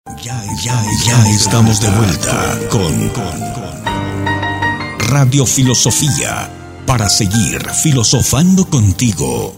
Ya estamos de vuelta con Radio Filosofía para seguir filosofando contigo.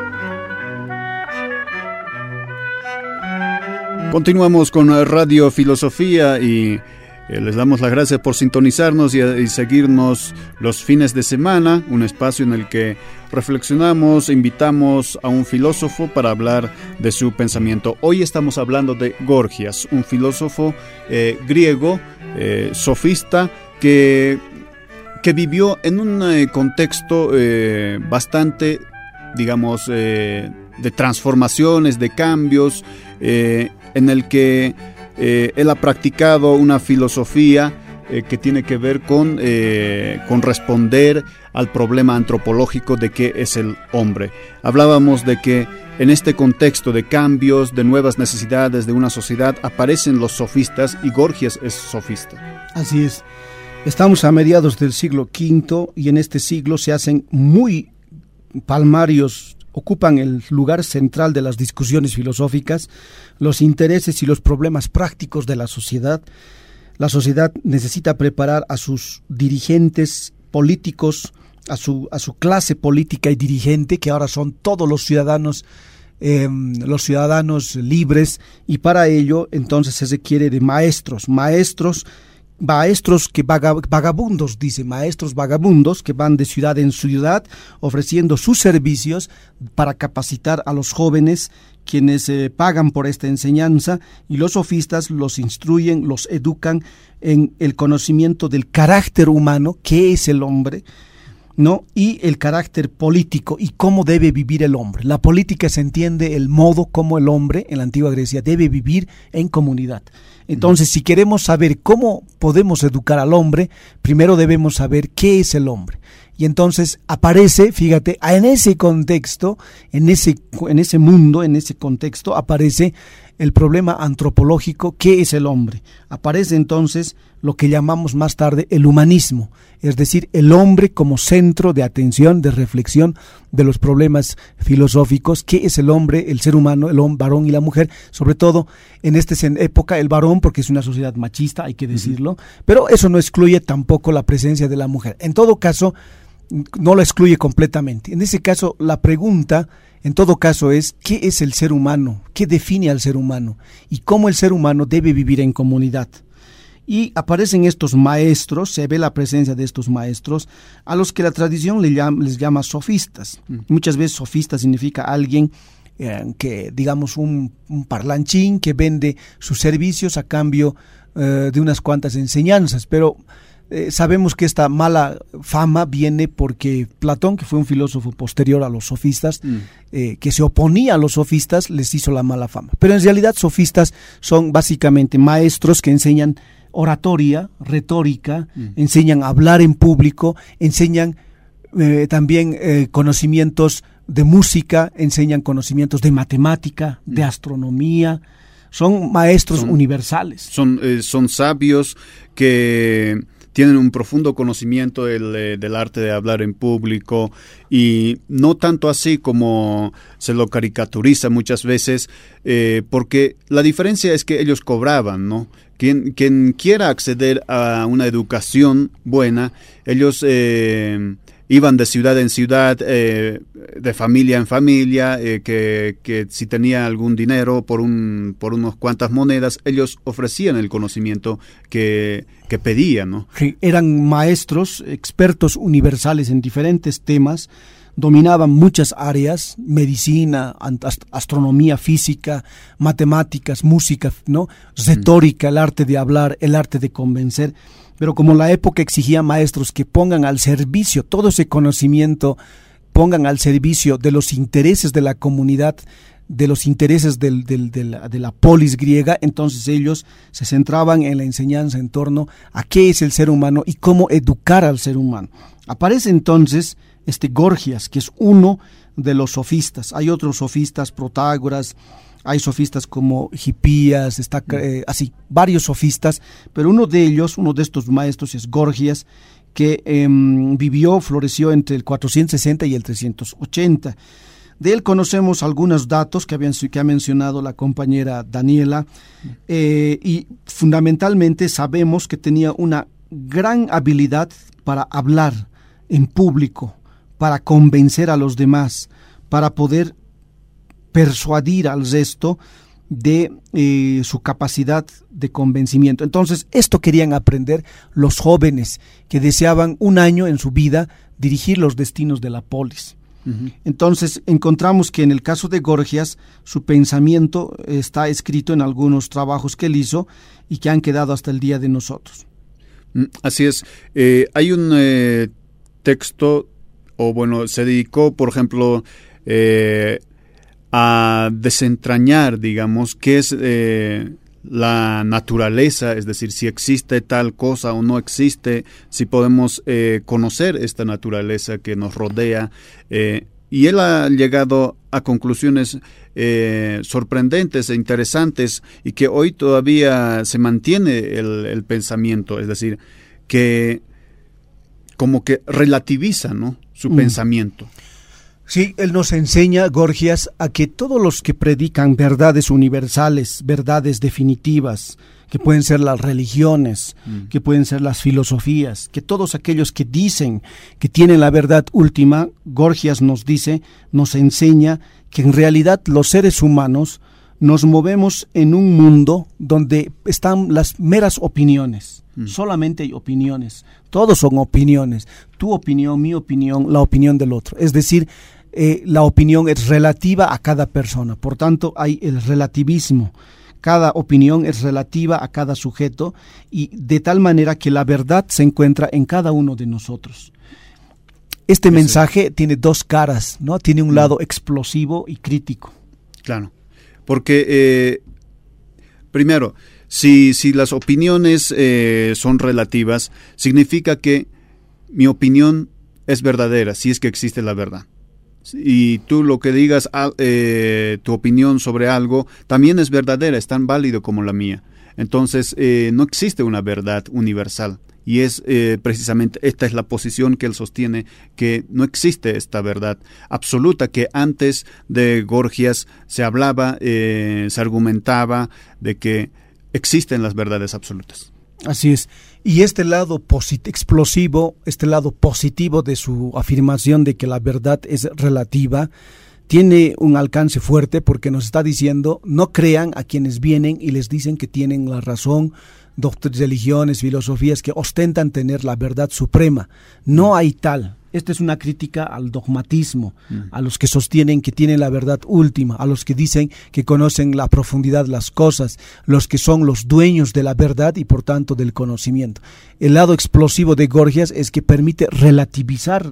Continuamos con Radio Filosofía y les damos las gracias por sintonizarnos y seguirnos los fines de semana, un espacio en el que reflexionamos, invitamos a un filósofo para hablar de su pensamiento. Hoy estamos hablando de Gorgias, un filósofo griego, sofista, que vivió en un contexto bastante, digamos, de transformaciones, de cambios, en el que él ha practicado una filosofía que tiene que ver con responder al problema antropológico de qué es el hombre. Hablábamos de que en este contexto de cambios, de nuevas necesidades de una sociedad, aparecen los sofistas y Gorgias es sofista. Así es. Estamos a mediados del siglo V y en este siglo se hacen muy palmarios, ocupan el lugar central de las discusiones filosóficas, los intereses y los problemas prácticos de la sociedad. La sociedad necesita preparar a sus dirigentes políticos, a su clase política y dirigente, que ahora son todos los ciudadanos libres, y para ello entonces se requiere de maestros que vagabundos, dice, maestros vagabundos que van de ciudad en ciudad ofreciendo sus servicios para capacitar a los jóvenes, quienes pagan por esta enseñanza, y los sofistas los instruyen, los educan en el conocimiento del carácter humano, qué es el hombre, ¿no? Y el carácter político y cómo debe vivir el hombre. La política se entiende el modo como el hombre en la antigua Grecia debe vivir en comunidad. Entonces, si queremos saber cómo podemos educar al hombre, primero debemos saber qué es el hombre. Y entonces aparece, fíjate, en ese contexto, en ese mundo, en ese contexto, aparece el problema antropológico, ¿qué es el hombre? Aparece entonces lo que llamamos más tarde el humanismo, es decir, el hombre como centro de atención, de reflexión de los problemas filosóficos, ¿qué es el hombre, el ser humano, el varón y la mujer? Sobre todo en esta época el varón, porque es una sociedad machista, hay que decirlo, pero eso no excluye tampoco la presencia de la mujer. En todo caso, no la excluye completamente. En ese caso, la pregunta en todo caso es, ¿qué es el ser humano? ¿Qué define al ser humano? Y cómo el ser humano debe vivir en comunidad. Y aparecen estos maestros, se ve la presencia de estos maestros, a los que la tradición les llama sofistas. Muchas veces sofista significa alguien que, digamos, un parlanchín que vende sus servicios a cambio de unas cuantas enseñanzas, pero sabemos que esta mala fama viene porque Platón, que fue un filósofo posterior a los sofistas, que se oponía a los sofistas, les hizo la mala fama. Pero en realidad sofistas son básicamente maestros que enseñan oratoria, retórica, enseñan a hablar en público, enseñan también conocimientos de música, enseñan conocimientos de matemática, de astronomía. Son maestros universales. Son sabios que tienen un profundo conocimiento del arte de hablar en público, y no tanto así como se lo caricaturiza muchas veces, porque la diferencia es que ellos cobraban, ¿no? Quien quiera acceder a una educación buena, ellos iban de ciudad en ciudad, de familia en familia, que si tenía algún dinero por unas cuantas monedas, ellos ofrecían el conocimiento que pedían, ¿no? Sí, eran maestros, expertos universales en diferentes temas, dominaban muchas áreas, medicina, astronomía, física, matemáticas, música, ¿no? Retórica, el arte de hablar, el arte de convencer. Pero como la época exigía maestros que pongan al servicio todo ese conocimiento, pongan al servicio de los intereses de la comunidad, de los intereses de la polis griega, entonces ellos se centraban en la enseñanza en torno a qué es el ser humano y cómo educar al ser humano. Aparece entonces Gorgias, que es uno de los sofistas. Hay otros sofistas, Protágoras, hay sofistas como Hipías, así, varios sofistas, pero uno de estos maestros es Gorgias, que floreció entre el 460 y el 380. De él conocemos algunos datos que ha mencionado la compañera Daniela, y fundamentalmente sabemos que tenía una gran habilidad para hablar en público, para convencer a los demás, para poder persuadir al resto de su capacidad de convencimiento. Entonces, esto querían aprender los jóvenes que deseaban un año en su vida dirigir los destinos de la polis. Uh-huh. Entonces, encontramos que en el caso de Gorgias, su pensamiento está escrito en algunos trabajos que él hizo y que han quedado hasta el día de nosotros. Así es. Hay un texto, o bueno, se dedicó, por ejemplo, a desentrañar, digamos, qué es la naturaleza, es decir, si existe tal cosa o no existe, si podemos conocer esta naturaleza que nos rodea, y él ha llegado a conclusiones sorprendentes e interesantes, y que hoy todavía se mantiene el pensamiento, es decir, que como que relativiza, ¿no?, su pensamiento. Sí, él nos enseña, Gorgias, a que todos los que predican verdades universales, verdades definitivas, que pueden ser las religiones, que pueden ser las filosofías, que todos aquellos que dicen que tienen la verdad última, Gorgias nos dice, nos enseña que en realidad los seres humanos nos movemos en un mundo donde están las meras opiniones. Solamente hay opiniones, todos son opiniones, tu opinión, mi opinión, la opinión del otro. Es decir, la opinión es relativa a cada persona, por tanto hay el relativismo. Cada opinión es relativa a cada sujeto, y de tal manera que la verdad se encuentra en cada uno de nosotros. Este mensaje tiene dos caras, ¿no? Tiene un lado explosivo y crítico. Claro, porque primero, si las opiniones son relativas, significa que mi opinión es verdadera, si es que existe la verdad. Y tú lo que digas, tu opinión sobre algo, también es verdadera, es tan válido como la mía. Entonces, no existe una verdad universal. Y es precisamente, esta es la posición que él sostiene, que no existe esta verdad absoluta, que antes de Gorgias se hablaba, se argumentaba de que existen las verdades absolutas. Así es. Y este lado explosivo, este lado positivo de su afirmación de que la verdad es relativa, tiene un alcance fuerte, porque nos está diciendo: no crean a quienes vienen y les dicen que tienen la razón, religiones, filosofías que ostentan tener la verdad suprema. No hay tal. Esta es una crítica al dogmatismo, a los que sostienen que tienen la verdad última, a los que dicen que conocen la profundidad de las cosas, los que son los dueños de la verdad y por tanto del conocimiento. El lado explosivo de Gorgias es que permite relativizar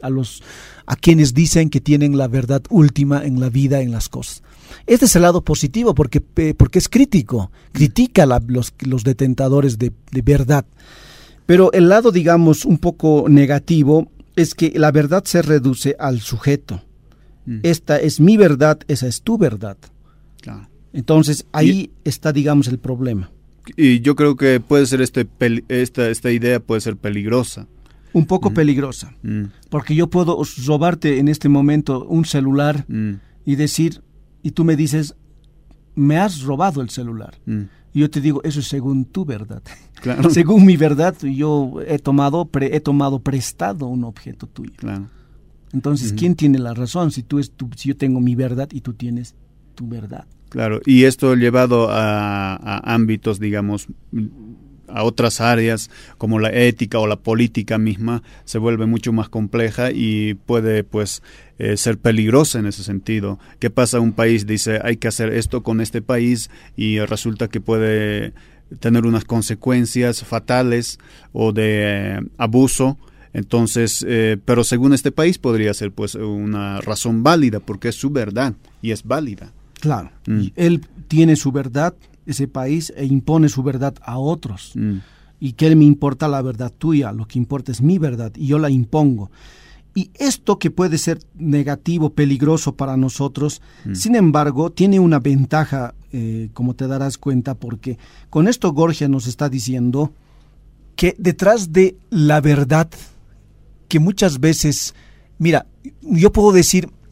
a quienes dicen que tienen la verdad última en la vida, en las cosas. Este es el lado positivo, porque es crítico, critica los detentadores de verdad. Pero el lado, digamos, un poco negativo es que la verdad se reduce al sujeto. Esta es mi verdad, esa es tu verdad. Claro. Entonces ahí está, digamos, el problema. Y yo creo que puede ser esta idea puede ser peligrosa. Un poco peligrosa. Porque yo puedo robarte en este momento un celular y decir, y tú me dices, me has robado el celular. Y yo te digo, eso es según tu verdad. Claro. Según mi verdad, yo he tomado prestado un objeto tuyo. Claro. Entonces, ¿quién tiene la razón? Si yo tengo mi verdad y tú tienes tu verdad. Claro, y esto llevado a ámbitos, digamos, a otras áreas como la ética o la política misma, se vuelve mucho más compleja y puede, pues, ser peligrosa en ese sentido. ¿Qué pasa? Un país dice, hay que hacer esto con este país, y resulta que puede tener unas consecuencias fatales o de abuso. Entonces, pero según este país podría ser, pues, una razón válida, porque es su verdad y es válida. Claro, él tiene su verdad, ese país, e impone su verdad a otros. Y que me importa la verdad tuya, lo que importa es mi verdad, y yo la impongo. Y esto, que puede ser negativo, peligroso para nosotros, sin embargo, tiene una ventaja, como te darás cuenta, porque con esto Gorgias nos está diciendo que detrás de la verdad, que muchas veces, mira, yo puedo decir,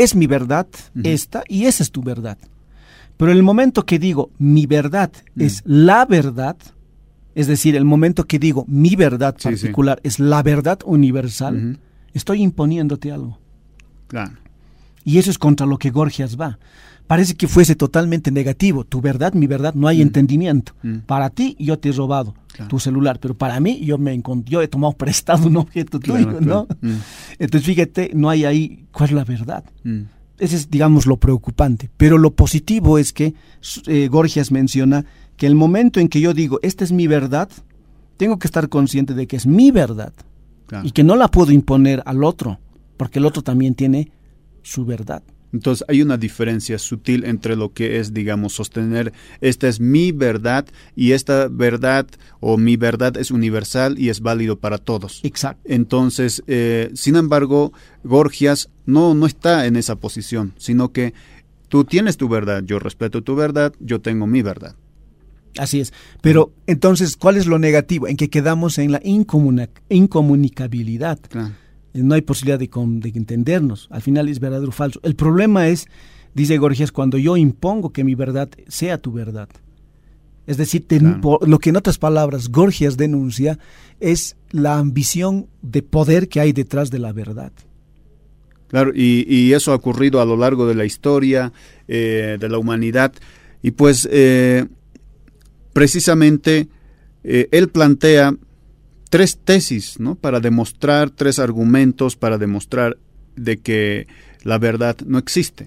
es mi verdad, esta, y esa es tu verdad. Pero el momento que digo mi verdad es la verdad, es decir, el momento que digo mi verdad particular es la verdad universal, estoy imponiéndote algo. Claro. Y eso es contra lo que Gorgias va. Parece que fuese totalmente negativo. Tu verdad, mi verdad, no hay entendimiento. Para ti, yo te he robado tu celular, pero para mí, yo he tomado prestado un objeto tuyo, ¿no? Entonces, fíjate, no hay ahí cuál es la verdad. Ese es, digamos, lo preocupante. Pero lo positivo es que Gorgias menciona que el momento en que yo digo, esta es mi verdad, tengo que estar consciente de que es mi verdad y que no la puedo imponer al otro, porque el otro también tiene su verdad. Entonces hay una diferencia sutil entre lo que es, digamos, sostener esta es mi verdad y esta verdad o mi verdad es universal y es válido para todos. Exacto. Entonces, sin embargo, Gorgias no está en esa posición, sino que tú tienes tu verdad, yo respeto tu verdad, yo tengo mi verdad. Así es. Pero entonces, ¿cuál es lo negativo? En que quedamos en la incomunicabilidad. Claro. No hay posibilidad de entendernos. Al final es verdadero o falso. El problema es, dice Gorgias, cuando yo impongo que mi verdad sea tu verdad. Es decir, lo que en otras palabras Gorgias denuncia es la ambición de poder que hay detrás de la verdad. Claro, y eso ha ocurrido a lo largo de la historia de la humanidad. Y pues, precisamente, él plantea 3 tesis, ¿no? Para demostrar 3 argumentos para demostrar de que la verdad no existe.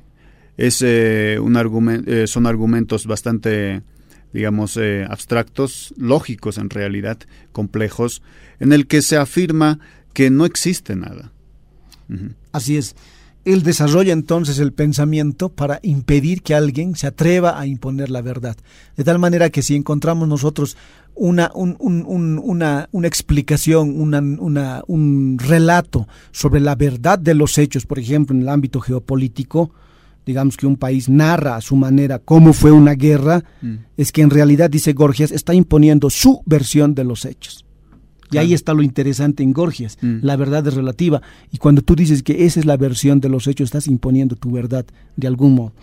Son argumentos bastante, digamos, abstractos, lógicos en realidad, complejos, en el que se afirma que no existe nada. Así es. Él desarrolla entonces el pensamiento para impedir que alguien se atreva a imponer la verdad. De tal manera que si encontramos nosotros una explicación, un relato sobre la verdad de los hechos, por ejemplo, en el ámbito geopolítico, digamos que un país narra a su manera cómo fue una guerra, es que en realidad, dice Gorgias, está imponiendo su versión de los hechos. Y ahí está lo interesante en Gorgias, la verdad es relativa. Y cuando tú dices que esa es la versión de los hechos, estás imponiendo tu verdad de algún modo.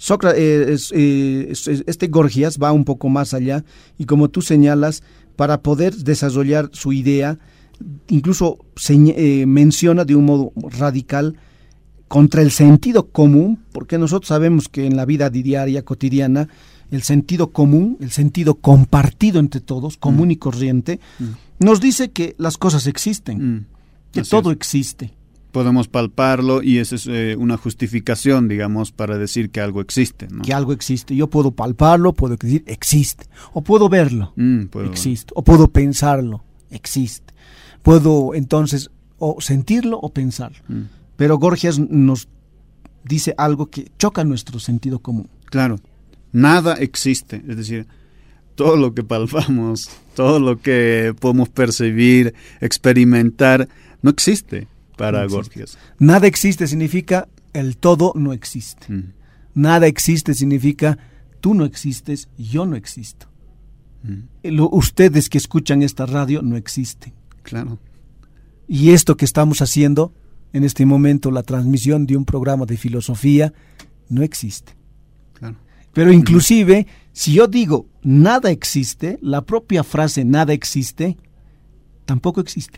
Este Gorgias va un poco más allá y como tú señalas, para poder desarrollar su idea, incluso menciona de un modo radical contra el sentido común, porque nosotros sabemos que en la vida diaria, cotidiana, el sentido común, el sentido compartido entre todos, común y corriente, nos dice que las cosas existen, que todo existe. Podemos palparlo y esa es una justificación, digamos, para decir que algo existe, ¿no? Que algo existe. Yo puedo palparlo, puedo decir existe. O puedo verlo, existe. O puedo pensarlo, existe. Puedo entonces o sentirlo o pensarlo. Pero Gorgias nos dice algo que choca nuestro sentido común. Claro, nada existe, es decir, todo lo que palpamos, todo lo que podemos percibir, experimentar, no existe para Gorgias. Nada existe significa el todo no existe. Nada existe significa tú no existes, yo no existo. Ustedes que escuchan esta radio no existen. Claro. Y esto que estamos haciendo en este momento, la transmisión de un programa de filosofía, no existe. Claro. Pero inclusive, si yo digo nada existe, la propia frase nada existe, tampoco existe.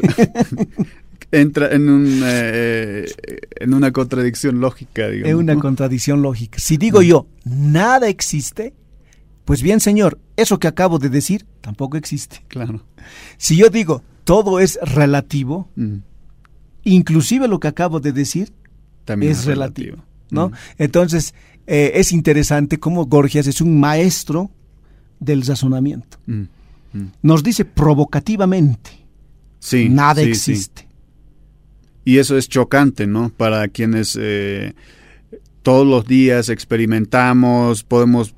Entra en una contradicción lógica, digamos. Es una contradicción lógica. Si digo yo nada existe, pues bien, señor, eso que acabo de decir tampoco existe. Claro. Si yo digo todo es relativo, inclusive lo que acabo de decir también es relativo, ¿no? Entonces, es interesante cómo Gorgias es un maestro del razonamiento. Nos dice provocativamente, nada existe. Sí. Y eso es chocante, ¿no? Para quienes todos los días experimentamos, podemos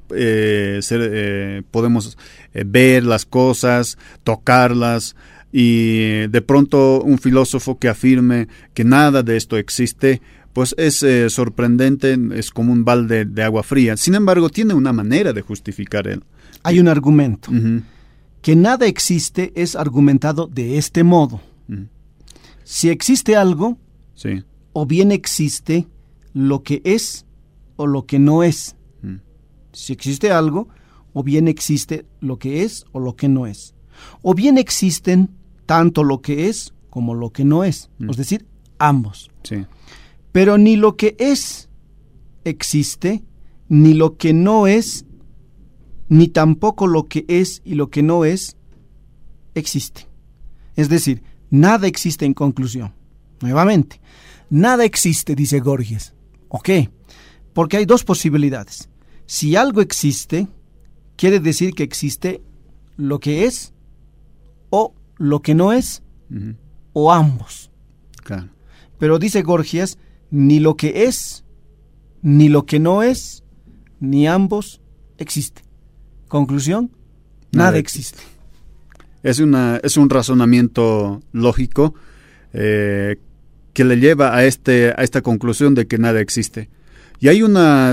ver las cosas, tocarlas, y de pronto un filósofo que afirme que nada de esto existe, pues es sorprendente, es como un balde de agua fría. Sin embargo, tiene una manera de justificar él. Hay un argumento. Que nada existe es argumentado de este modo. Si existe algo, o bien existe lo que es o lo que no es. Si existe algo, o bien existe lo que es o lo que no es. O bien existen tanto lo que es como lo que no es. Es decir, ambos. Sí. Pero ni lo que es existe, ni lo que no es, ni tampoco lo que es y lo que no es, existe. Es decir, nada existe en conclusión. Nuevamente, nada existe, dice Gorgias. ¿Ok? Porque hay dos posibilidades. Si algo existe, quiere decir que existe lo que es o lo que no es, o ambos. Claro. Pero dice Gorgias, ni lo que es, ni lo que no es, ni ambos existe. Conclusión, nada existe. Es un razonamiento lógico que le lleva a esta conclusión de que nada existe. Y hay una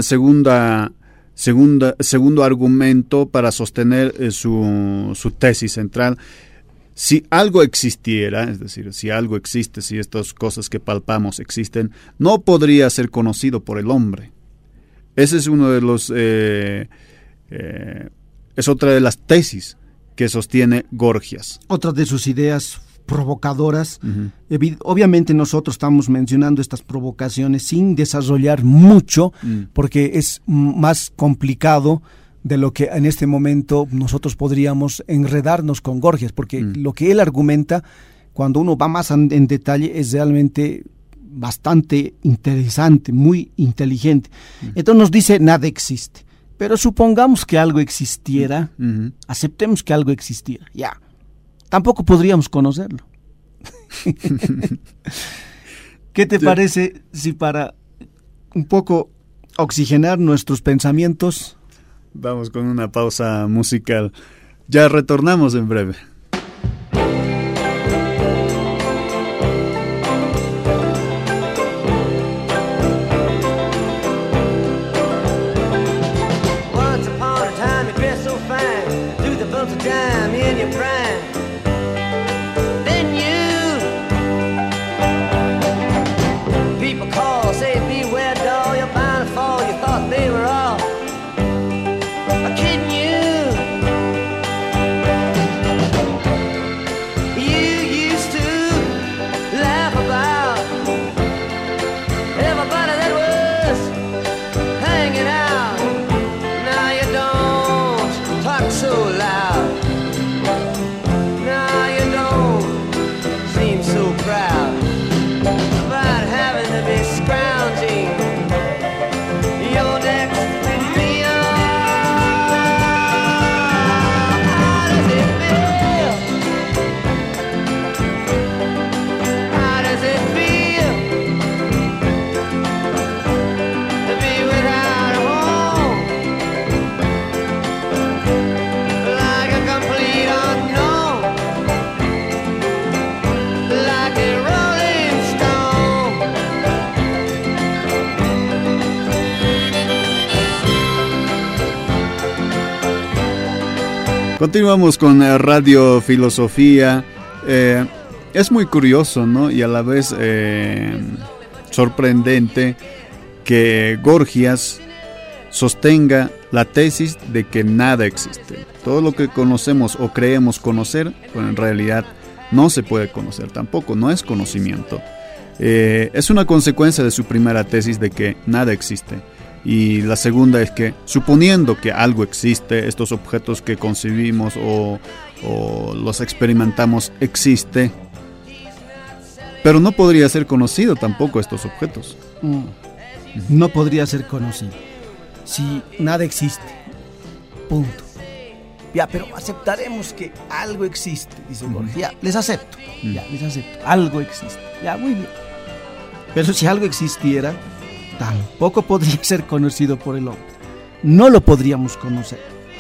segundo argumento para sostener su tesis central. Si algo existiera, es decir, si algo existe, si estas cosas que palpamos existen, no podría ser conocido por el hombre. Ese es uno de los es otra de las tesis que sostiene Gorgias. Otra de sus ideas provocadoras. Obviamente nosotros estamos mencionando estas provocaciones sin desarrollar mucho, porque es más complicado de lo que en este momento nosotros podríamos enredarnos con Gorgias, porque lo que él argumenta, cuando uno va más en detalle, es realmente bastante interesante, muy inteligente. Entonces nos dice, nada existe. Pero supongamos que algo existiera, aceptemos que algo existiera, ya. Tampoco podríamos conocerlo. ¿Qué te parece si para un poco oxigenar nuestros pensamientos? Vamos con una pausa musical. Ya retornamos en breve. Continuamos con Radio Filosofía. Es muy curioso, ¿no? Y a la vez sorprendente que Gorgias sostenga la tesis de que nada existe. Todo lo que conocemos o creemos conocer, bueno, en realidad no se puede conocer tampoco, no es conocimiento. Es una consecuencia de su primera tesis de que nada existe. Y la segunda es que, suponiendo que algo existe, estos objetos que concebimos o los experimentamos existe, pero no podría ser conocido tampoco estos objetos. No podría ser conocido. Si nada existe. Punto. Ya, pero aceptaremos que algo existe, dice Gorgias. Ya, les acepto. Ya, les acepto. Algo existe. Ya, muy bien. Pero si algo existiera, tampoco podría ser conocido por el hombre. No lo podríamos conocer.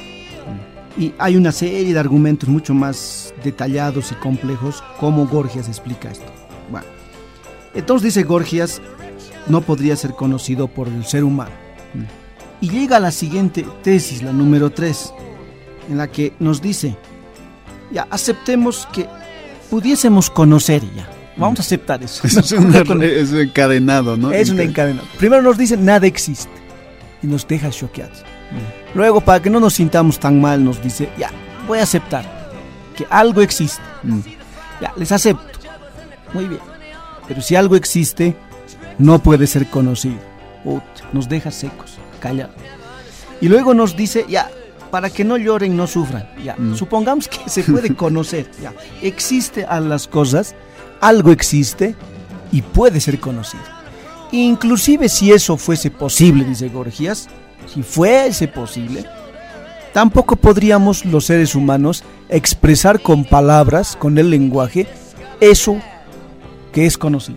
Y hay una serie de argumentos mucho más detallados y complejos cómo Gorgias explica esto. Bueno, entonces dice Gorgias, no podría ser conocido por el ser humano. Y llega a la siguiente tesis, la número 3, en la que nos dice, ya aceptemos que pudiésemos conocer ya. Vamos a aceptar eso. Es un encadenado, ¿no? Es un encadenado. Primero nos dicen nada existe y nos deja choqueados. Luego, para que no nos sintamos tan mal, nos dice, ya, voy a aceptar que algo existe. Ya, les acepto. Muy bien. Pero si algo existe, no puede ser conocido. Nos deja secos, callados. Y luego nos dice, ya, para que no lloren, no sufran. Ya, supongamos que se puede conocer. Ya, existe a las cosas, algo existe y puede ser conocido. Inclusive si eso fuese posible, dice Gorgias, si fuese posible, tampoco podríamos los seres humanos expresar con palabras, con el lenguaje, eso que es conocido.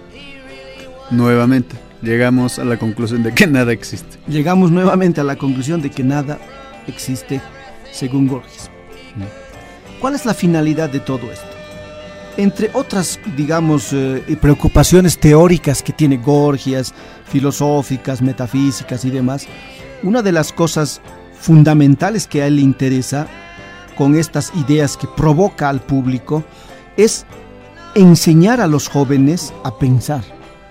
Nuevamente, llegamos a la conclusión de que nada existe. Llegamos nuevamente a la conclusión de que nada existe, según Gorgias. ¿Cuál es la finalidad de todo esto? Entre otras, digamos, preocupaciones teóricas que tiene Gorgias, filosóficas, metafísicas y demás, una de las cosas fundamentales que a él le interesa con estas ideas que provoca al público es enseñar a los jóvenes a pensar.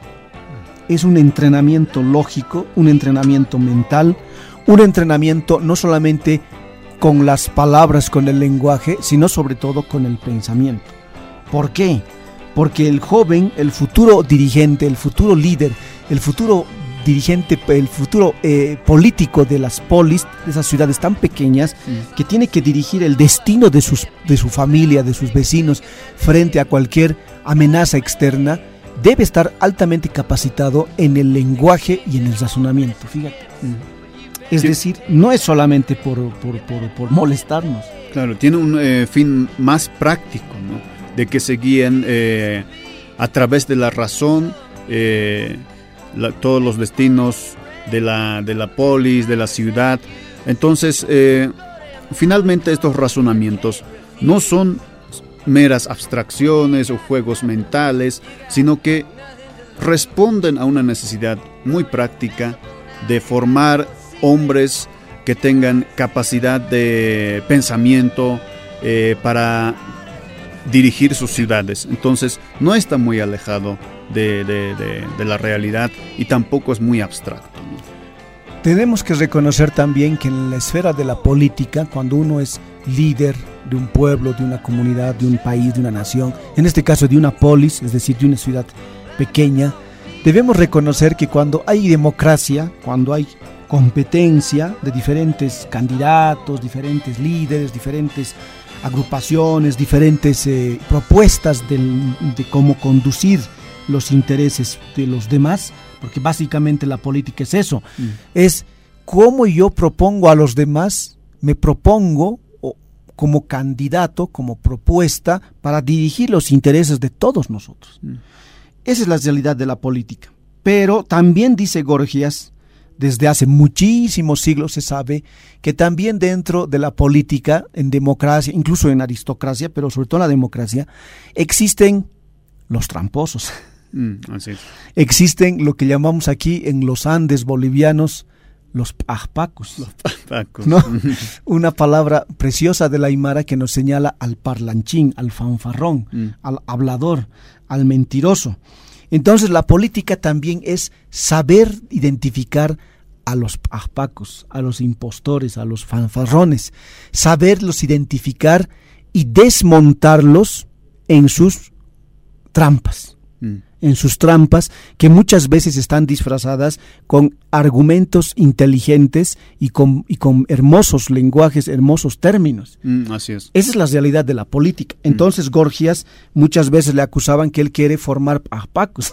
Es un entrenamiento lógico, un entrenamiento mental, un entrenamiento no solamente con las palabras, con el lenguaje, sino sobre todo con el pensamiento. ¿Por qué? Porque el joven, el futuro dirigente, el futuro líder, el futuro dirigente, el futuro político de las polis, de esas ciudades tan pequeñas, que tiene que dirigir el destino de su familia, de sus vecinos, frente a cualquier amenaza externa, debe estar altamente capacitado en el lenguaje y en el razonamiento, fíjate. Es decir, no es solamente por molestarnos. Claro, tiene un fin más práctico, ¿no? De que se guíen a través de la razón todos los destinos de la polis, de la ciudad. Entonces, finalmente estos razonamientos no son meras abstracciones o juegos mentales, sino que responden a una necesidad muy práctica de formar hombres que tengan capacidad de pensamiento para dirigir sus ciudades. Entonces no está muy alejado de la realidad y tampoco es muy abstracto, ¿no? Tenemos que reconocer también que en la esfera de la política, cuando uno es líder de un pueblo, de una comunidad, de un país, de una nación, en este caso de una polis, es decir, de una ciudad pequeña, debemos reconocer que cuando hay democracia, cuando hay competencia de diferentes candidatos, diferentes líderes, diferentes agrupaciones, diferentes propuestas de cómo conducir los intereses de los demás, porque básicamente la política es eso, es cómo yo propongo a los demás, me propongo como candidato, como propuesta para dirigir los intereses de todos nosotros. Esa es la realidad de la política. Pero también dice Gorgias, desde hace muchísimos siglos se sabe que también dentro de la política, en democracia, incluso en aristocracia, pero sobre todo en la democracia, existen los tramposos. Así es. Existen lo que llamamos aquí en los Andes bolivianos los pajpacos. Los pajpacos. ¿No? Una palabra preciosa del aymara que nos señala al parlanchín, al fanfarrón, al hablador, al mentiroso. Entonces la política también es saber identificar a los pajpacos, a los impostores, a los fanfarrones, saberlos identificar y desmontarlos en sus trampas. En sus trampas, que muchas veces están disfrazadas con argumentos inteligentes y con hermosos lenguajes, hermosos términos. Así es. Esa es la realidad de la política. Entonces Gorgias muchas veces le acusaban que él quiere formar pajpacos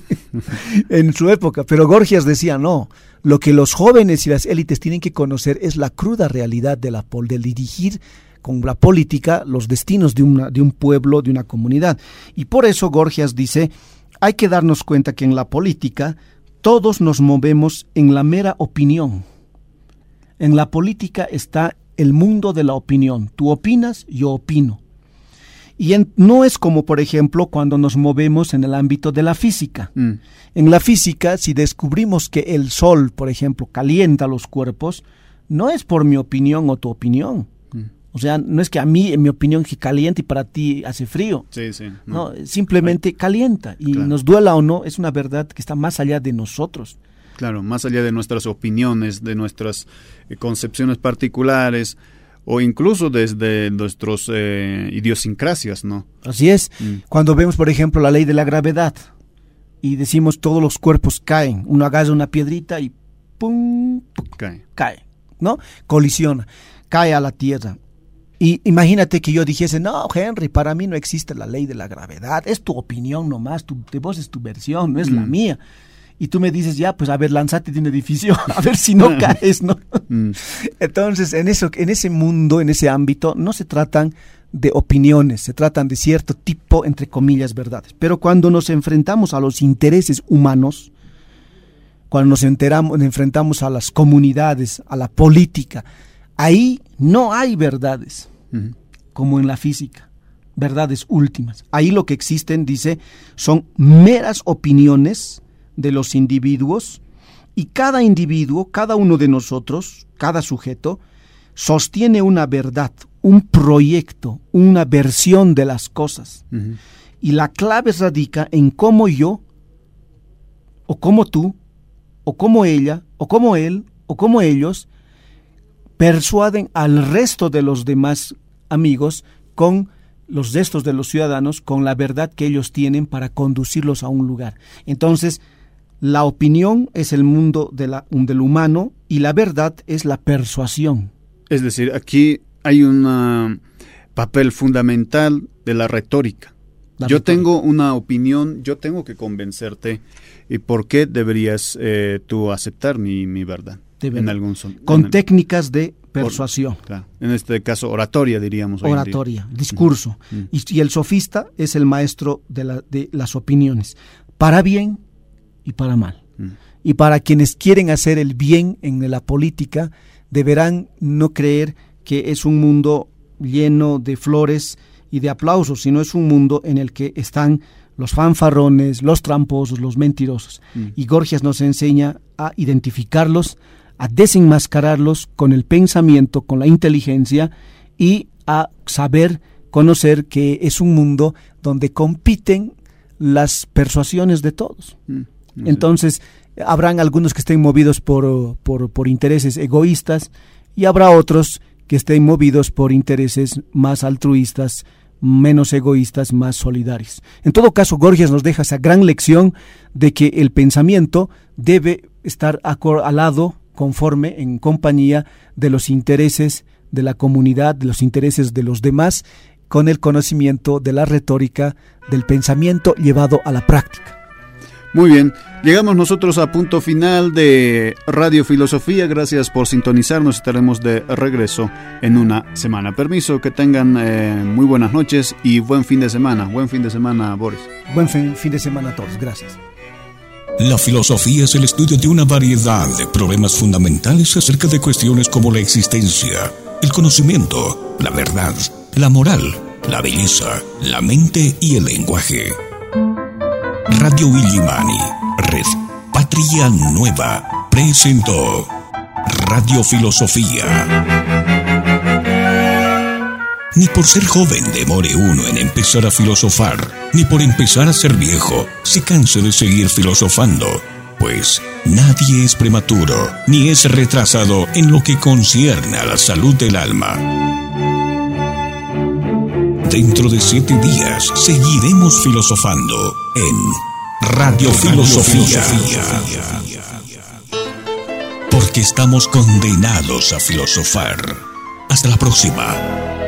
en su época, pero Gorgias decía no, lo que los jóvenes y las élites tienen que conocer es la cruda realidad de dirigir con la política los destinos de un pueblo, de una comunidad. Y por eso Gorgias dice, hay que darnos cuenta que en la política todos nos movemos en la mera opinión. En la política está el mundo de la opinión. Tú opinas, yo opino. Y no es como, por ejemplo, cuando nos movemos en el ámbito de la física. En la física, si descubrimos que el sol, por ejemplo, calienta los cuerpos, no es por mi opinión o tu opinión. O sea, no es que a mí, en mi opinión, que calienta y para ti hace frío. Sí, sí. No, simplemente calienta. Y nos duela o no, es una verdad que está más allá de nosotros. Claro, más allá de nuestras opiniones, de nuestras concepciones particulares, o incluso desde nuestros idiosincrasias, ¿no? Así es. Cuando vemos, por ejemplo, la ley de la gravedad y decimos todos los cuerpos caen, uno agarra una piedrita y ¡pum! Cae, ¿no? Colisiona, cae a la tierra. Y imagínate que yo dijese, no, Henry, para mí no existe la ley de la gravedad, es tu opinión nomás, de vos es tu versión, no es la mía. Y tú me dices, ya, pues a ver, lánzate de un edificio, a ver si no caes, ¿no? Entonces, en ese mundo, en ese ámbito, no se tratan de opiniones, se tratan de cierto tipo, entre comillas, verdades. Pero cuando nos enfrentamos a los intereses humanos, cuando nos enfrentamos a las comunidades, a la política, ahí no hay verdades, como en la física, verdades últimas. Ahí lo que existen, dice, son meras opiniones de los individuos, y cada individuo, cada uno de nosotros, cada sujeto, sostiene una verdad, un proyecto, una versión de las cosas. Y la clave radica en cómo yo, o cómo tú, o cómo ella, o cómo él, o cómo ellos persuaden al resto de los demás amigos, con los restos de los ciudadanos, con la verdad que ellos tienen para conducirlos a un lugar. Entonces, la opinión es el mundo del humano y la verdad es la persuasión. Es decir, aquí hay un papel fundamental de la retórica. Yo tengo una opinión, yo tengo que convencerte. ¿Y por qué deberías tú aceptar mi verdad? En algún con técnicas de persuasión. Claro. En este caso, oratoria, diríamos. Oratoria, discurso. Y el sofista es el maestro de las opiniones, para bien y para mal. Y para quienes quieren hacer el bien en la política, deberán no creer que es un mundo lleno de flores y de aplausos, sino es un mundo en el que están los fanfarrones, los tramposos, los mentirosos. Y Gorgias nos enseña a identificarlos, a desenmascararlos con el pensamiento, con la inteligencia, y a saber conocer que es un mundo donde compiten las persuasiones de todos. Entonces, habrán algunos que estén movidos por intereses egoístas, y habrá otros que estén movidos por intereses más altruistas, menos egoístas, más solidarios. En todo caso, Gorgias nos deja esa gran lección de que el pensamiento debe estar al lado, conforme, en compañía de los intereses de la comunidad, de los intereses de los demás, con el conocimiento de la retórica, del pensamiento llevado a la práctica. Muy bien, llegamos nosotros a punto final de Radio Filosofía. Gracias por sintonizarnos, estaremos de regreso en una semana. Permiso, que tengan muy buenas noches y buen fin de semana. Buen fin de semana, Boris. Buen fin de semana a todos, gracias. La filosofía es el estudio de una variedad de problemas fundamentales acerca de cuestiones como la existencia, el conocimiento, la verdad, la moral, la belleza, la mente y el lenguaje. Radio Illimani, Red Patria Nueva, presentó Radio Filosofía. Ni por ser joven demore uno en empezar a filosofar, ni por empezar a ser viejo se canse de seguir filosofando, pues nadie es prematuro, ni es retrasado en lo que concierne a la salud del alma. Dentro de 7 días seguiremos filosofando en Radio Filosofía. Porque estamos condenados a filosofar. Hasta la próxima.